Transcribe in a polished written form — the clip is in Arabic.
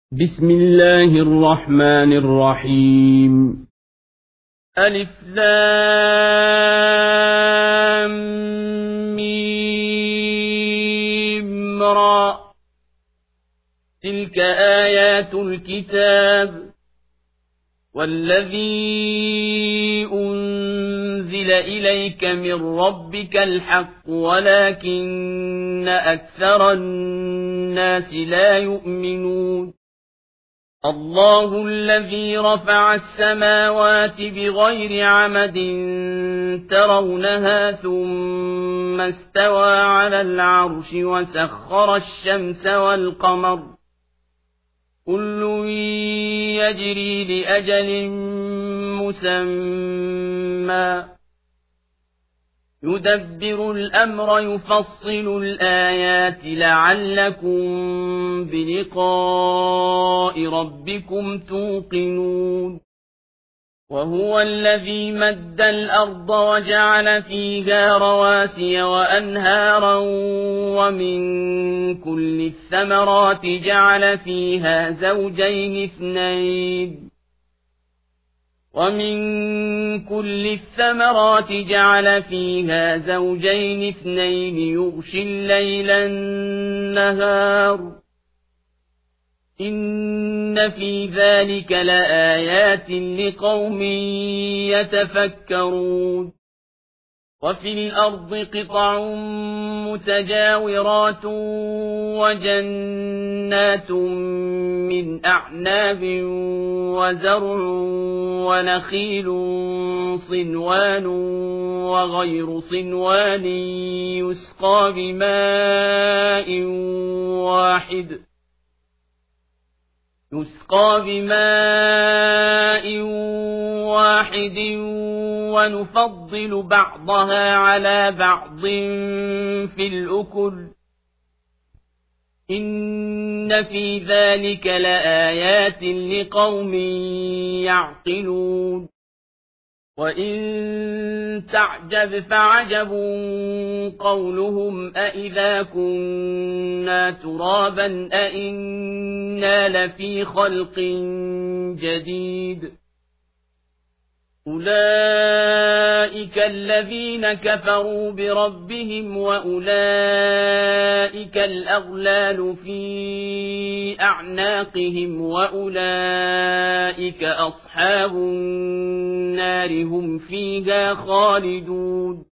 بسم الله الرحمن الرحيم. ألف لام ميم را. تلك آيات الكتاب والذي أنزل إليك من ربك الحق ولكن أكثر الناس لا يؤمنون. الله الذي رفع السماوات بغير عمد ترونها ثم استوى على العرش وسخر الشمس والقمر كل يجري لأجل مسمى يدبر الأمر يفصل الآيات لعلكم بلقاء ربكم توقنون. وهو الذي مد الأرض وجعل فيها رواسي وأنهارا ومن كل الثمرات جعل فيها زوجين اثنين يغشي الليل النهار إن في ذلك لآيات لقوم يتفكرون. وفي الأرض قطع متجاورات وجنات من أعناب وزرع ونخيل صنوان وغير صنوان يسقى بماء واحد ونفضل بعضها على بعض في الأكل إن في ذلك لآيات لقوم يعقلون. وإن تعجب فعجب قولهم أإذا كنا ترابا أإنا لفي خلق جديد. أولئك الذين كفروا بربهم وأولئك الأغلال في أعناقهم وأولئك أصحاب النار هم فيها خالدون.